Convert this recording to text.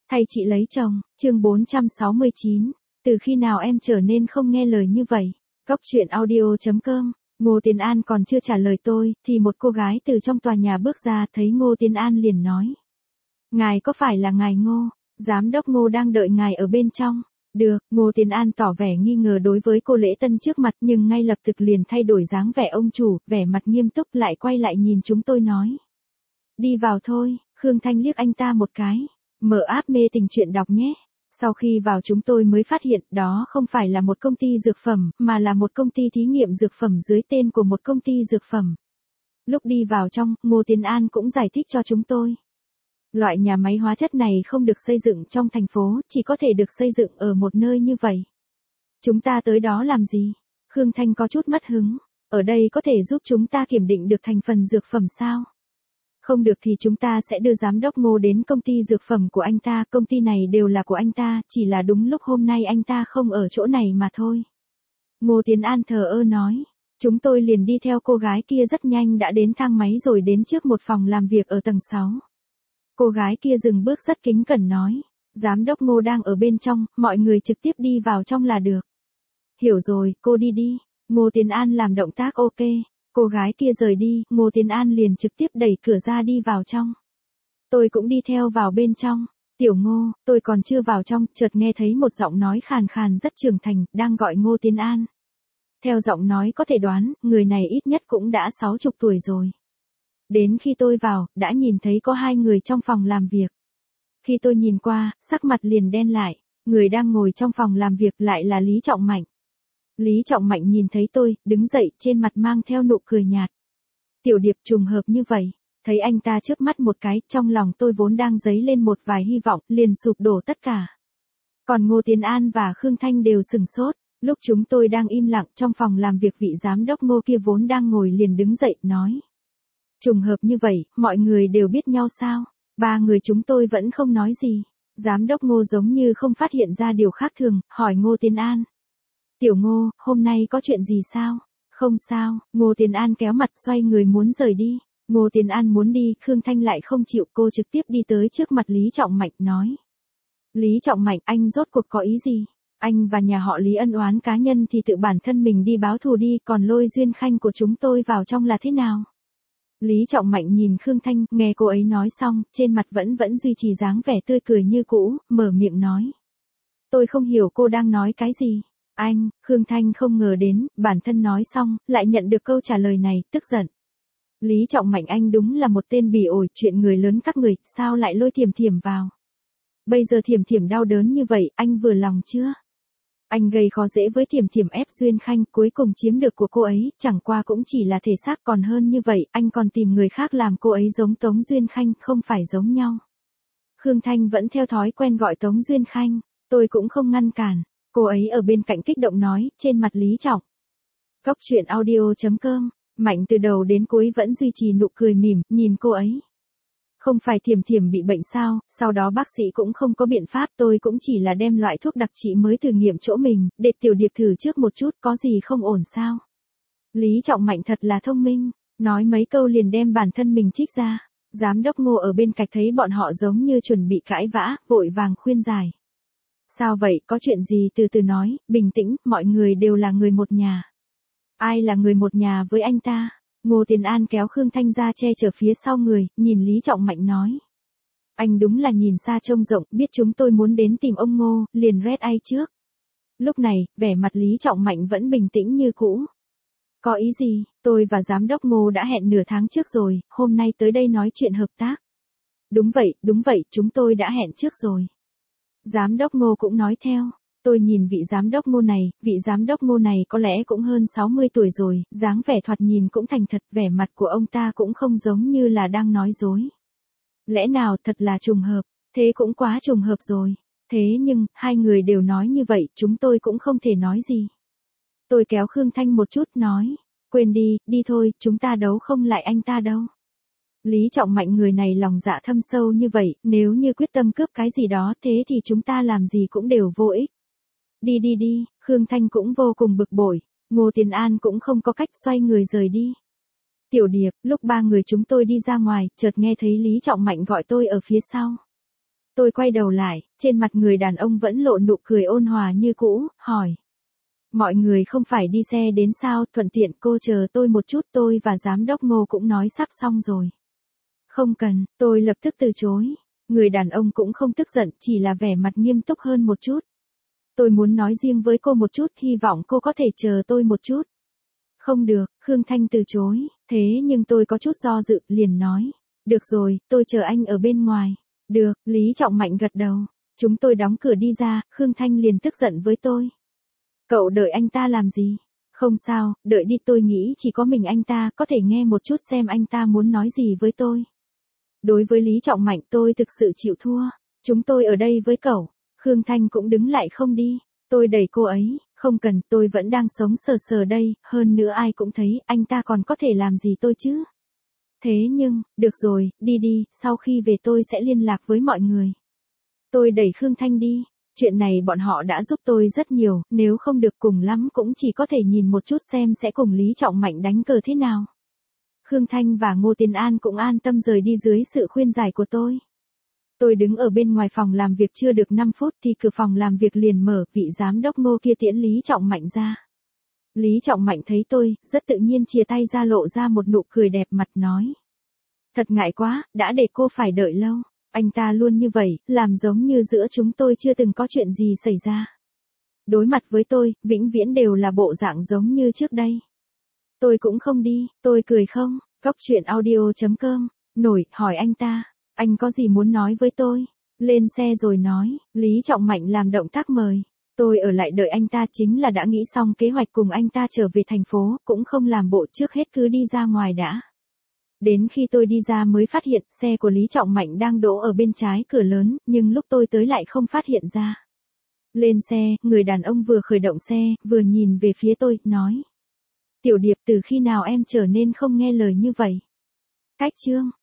Thay chị lấy chồng, chương 469. Từ khi nào em trở nên không nghe lời như vậy? Góc truyện audio.com. Ngô Tiến An còn chưa trả lời tôi, thì một cô gái từ trong tòa nhà bước ra, thấy Ngô Tiến An liền nói. Ngài có phải là ngài Ngô? Giám đốc Ngô đang đợi ngài ở bên trong. Được, Ngô Tiến An tỏ vẻ nghi ngờ đối với cô lễ tân trước mặt, nhưng ngay lập tức liền thay đổi dáng vẻ ông chủ, vẻ mặt nghiêm túc, lại quay lại nhìn chúng tôi nói. Đi vào thôi. Khương Thanh liếc anh ta một cái. Mở app mê tình truyện đọc nhé. Sau khi vào chúng tôi mới phát hiện đó không phải là một công ty dược phẩm, mà là một công ty thí nghiệm dược phẩm dưới tên của một công ty dược phẩm. Lúc đi vào trong, Ngô Tiến An cũng giải thích cho chúng tôi. Loại nhà máy hóa chất này không được xây dựng trong thành phố, chỉ có thể được xây dựng ở một nơi như vậy. Chúng ta tới đó làm gì? Khương Thanh có chút mất hứng. Ở đây có thể giúp chúng ta kiểm định được thành phần dược phẩm sao? Không được thì chúng ta sẽ đưa giám đốc Ngô đến công ty dược phẩm của anh ta, công ty này đều là của anh ta, chỉ là đúng lúc hôm nay anh ta không ở chỗ này mà thôi. Ngô Tiến An thờ ơ nói. Chúng tôi liền đi theo cô gái kia rất nhanh đã đến thang máy rồi đến trước một phòng làm việc ở tầng 6. Cô gái kia dừng bước rất kính cẩn nói. Giám đốc Ngô đang ở bên trong, mọi người trực tiếp đi vào trong là được. Hiểu rồi, cô đi đi. Ngô Tiến An làm động tác ok. Cô gái kia rời đi, Ngô Tiến An liền trực tiếp đẩy cửa ra đi vào trong. Tôi cũng đi theo vào bên trong. Tiểu Ngô, tôi còn chưa vào trong, chợt nghe thấy một giọng nói khàn khàn rất trưởng thành, đang gọi Ngô Tiến An. Theo giọng nói có thể đoán, người này ít nhất cũng đã 60 tuổi rồi. Đến khi tôi vào, đã nhìn thấy có 2 người trong phòng làm việc. Khi tôi nhìn qua, sắc mặt liền đen lại, người đang ngồi trong phòng làm việc lại là Lý Trọng Mạnh. Lý Trọng Mạnh nhìn thấy tôi, đứng dậy, trên mặt mang theo nụ cười nhạt. Tiểu Điệp trùng hợp như vậy, thấy anh ta chớp mắt một cái, trong lòng tôi vốn đang dấy lên một vài hy vọng, liền sụp đổ tất cả. Còn Ngô Tiến An và Khương Thanh đều sừng sốt, lúc chúng tôi đang im lặng trong phòng làm việc vị giám đốc Ngô kia vốn đang ngồi liền đứng dậy, nói. Trùng hợp như vậy, mọi người đều biết nhau sao? 3 người chúng tôi vẫn không nói gì. Giám đốc Ngô giống như không phát hiện ra điều khác thường, hỏi Ngô Tiến An. Tiểu Ngô, hôm nay có chuyện gì sao? Không sao, Ngô Tiến An kéo mặt xoay người muốn rời đi. Ngô Tiến An muốn đi, Khương Thanh lại không chịu, cô trực tiếp đi tới trước mặt Lý Trọng Mạnh nói. Lý Trọng Mạnh, anh rốt cuộc có ý gì? Anh và nhà họ Lý ân oán cá nhân thì tự bản thân mình đi báo thù đi, còn lôi Duyên Khanh của chúng tôi vào trong là thế nào? Lý Trọng Mạnh nhìn Khương Thanh, nghe cô ấy nói xong, trên mặt vẫn duy trì dáng vẻ tươi cười như cũ, mở miệng nói. Tôi không hiểu cô đang nói cái gì. Anh, Khương Thanh không ngờ đến, bản thân nói xong, lại nhận được câu trả lời này, tức giận. Lý Trọng Mạnh, anh đúng là một tên bỉ ổi, chuyện người lớn các người, sao lại lôi Thiểm Thiểm vào? Bây giờ Thiểm Thiểm đau đớn như vậy, anh vừa lòng chưa? Anh gây khó dễ với Thiểm Thiểm ép Duyên Khanh, cuối cùng chiếm được của cô ấy, chẳng qua cũng chỉ là thể xác, còn hơn như vậy, anh còn tìm người khác làm cô ấy giống Tống Duyên Khanh, không phải giống nhau. Khương Thanh vẫn theo thói quen gọi Tống Duyên Khanh, tôi cũng không ngăn cản. Cô ấy ở bên cạnh kích động nói, trên mặt Lý Trọng. Góc truyện audio.com, Mạnh từ đầu đến cuối vẫn duy trì nụ cười mỉm, nhìn cô ấy. Không phải Thiểm Thiểm bị bệnh sao, sau đó bác sĩ cũng không có biện pháp, tôi cũng chỉ là đem loại thuốc đặc trị mới thử nghiệm chỗ mình, để Tiểu Điệp thử trước một chút, có gì không ổn sao. Lý Trọng Mạnh thật là thông minh, nói mấy câu liền đem bản thân mình trích ra. Giám đốc Ngô ở bên cạnh thấy bọn họ giống như chuẩn bị cãi vã, vội vàng khuyên giải. Sao vậy, có chuyện gì từ từ nói, bình tĩnh, mọi người đều là người một nhà. Ai là người một nhà với anh ta? Ngô Tiến An kéo Khương Thanh ra che chở phía sau người, nhìn Lý Trọng Mạnh nói. Anh đúng là nhìn xa trông rộng, biết chúng tôi muốn đến tìm ông Ngô, liền red ai trước. Lúc này, vẻ mặt Lý Trọng Mạnh vẫn bình tĩnh như cũ. Có ý gì, tôi và giám đốc Ngô đã hẹn nửa tháng trước rồi, hôm nay tới đây nói chuyện hợp tác. Đúng vậy, chúng tôi đã hẹn trước rồi. Giám đốc Ngô cũng nói theo. Tôi nhìn vị giám đốc Ngô này có lẽ cũng hơn 60 tuổi rồi, dáng vẻ thoạt nhìn cũng thành thật, vẻ mặt của ông ta cũng không giống như là đang nói dối. Lẽ nào thật là trùng hợp, thế cũng quá trùng hợp rồi. Thế nhưng, 2 người đều nói như vậy, chúng tôi cũng không thể nói gì. Tôi kéo Khương Thanh một chút nói, quên đi, đi thôi, chúng ta đấu không lại anh ta đâu. Lý Trọng Mạnh người này lòng dạ thâm sâu như vậy, nếu như quyết tâm cướp cái gì đó thế thì chúng ta làm gì cũng đều vô ích. Đi, Khương Thanh cũng vô cùng bực bội, Ngô Tiến An cũng không có cách xoay người rời đi. Tiểu Điệp, lúc 3 người chúng tôi đi ra ngoài, chợt nghe thấy Lý Trọng Mạnh gọi tôi ở phía sau. Tôi quay đầu lại, trên mặt người đàn ông vẫn lộ nụ cười ôn hòa như cũ, hỏi. Mọi người không phải đi xe đến sao, thuận tiện cô chờ tôi một chút, tôi và giám đốc Ngô cũng nói sắp xong rồi. Không cần, tôi lập tức từ chối. Người đàn ông cũng không tức giận, chỉ là vẻ mặt nghiêm túc hơn một chút. Tôi muốn nói riêng với cô một chút, hy vọng cô có thể chờ tôi một chút. Không được, Khương Thanh từ chối, thế nhưng tôi có chút do dự, liền nói. Được rồi, tôi chờ anh ở bên ngoài. Được, Lý Trọng Mạnh gật đầu. Chúng tôi đóng cửa đi ra, Khương Thanh liền tức giận với tôi. Cậu đợi anh ta làm gì? Không sao, đợi đi, tôi nghĩ chỉ có mình anh ta có thể nghe một chút xem anh ta muốn nói gì với tôi. Đối với Lý Trọng Mạnh tôi thực sự chịu thua. Chúng tôi ở đây với cậu. Khương Thanh cũng đứng lại không đi. Tôi đẩy cô ấy, không cần, tôi vẫn đang sống sờ sờ đây, hơn nữa ai cũng thấy anh ta còn có thể làm gì tôi chứ. Thế nhưng, được rồi, đi đi, sau khi về tôi sẽ liên lạc với mọi người. Tôi đẩy Khương Thanh đi. Chuyện này bọn họ đã giúp tôi rất nhiều, nếu không được cùng lắm cũng chỉ có thể nhìn một chút xem sẽ cùng Lý Trọng Mạnh đánh cờ thế nào. Khương Thanh và Ngô Tiến An cũng an tâm rời đi dưới sự khuyên giải của tôi. Tôi đứng ở bên ngoài phòng làm việc chưa được 5 phút thì cửa phòng làm việc liền mở, vị giám đốc Ngô kia tiễn Lý Trọng Mạnh ra. Lý Trọng Mạnh thấy tôi, rất tự nhiên chìa tay ra lộ ra một nụ cười đẹp mặt nói. Thật ngại quá, đã để cô phải đợi lâu. Anh ta luôn như vậy, làm giống như giữa chúng tôi chưa từng có chuyện gì xảy ra. Đối mặt với tôi, vĩnh viễn đều là bộ dạng giống như trước đây. Tôi cũng không đi, tôi cười không, coctruyện.audio.com, nổi, hỏi anh ta, anh có gì muốn nói với tôi? Lên xe rồi nói, Lý Trọng Mạnh làm động tác mời. Tôi ở lại đợi anh ta chính là đã nghĩ xong kế hoạch cùng anh ta trở về thành phố, cũng không làm bộ trước hết cứ đi ra ngoài đã. Đến khi tôi đi ra mới phát hiện xe của Lý Trọng Mạnh đang đỗ ở bên trái cửa lớn, nhưng lúc tôi tới lại không phát hiện ra. Lên xe, người đàn ông vừa khởi động xe, vừa nhìn về phía tôi, nói. Tiểu Điệp, từ khi nào em trở nên không nghe lời như vậy? Cách chương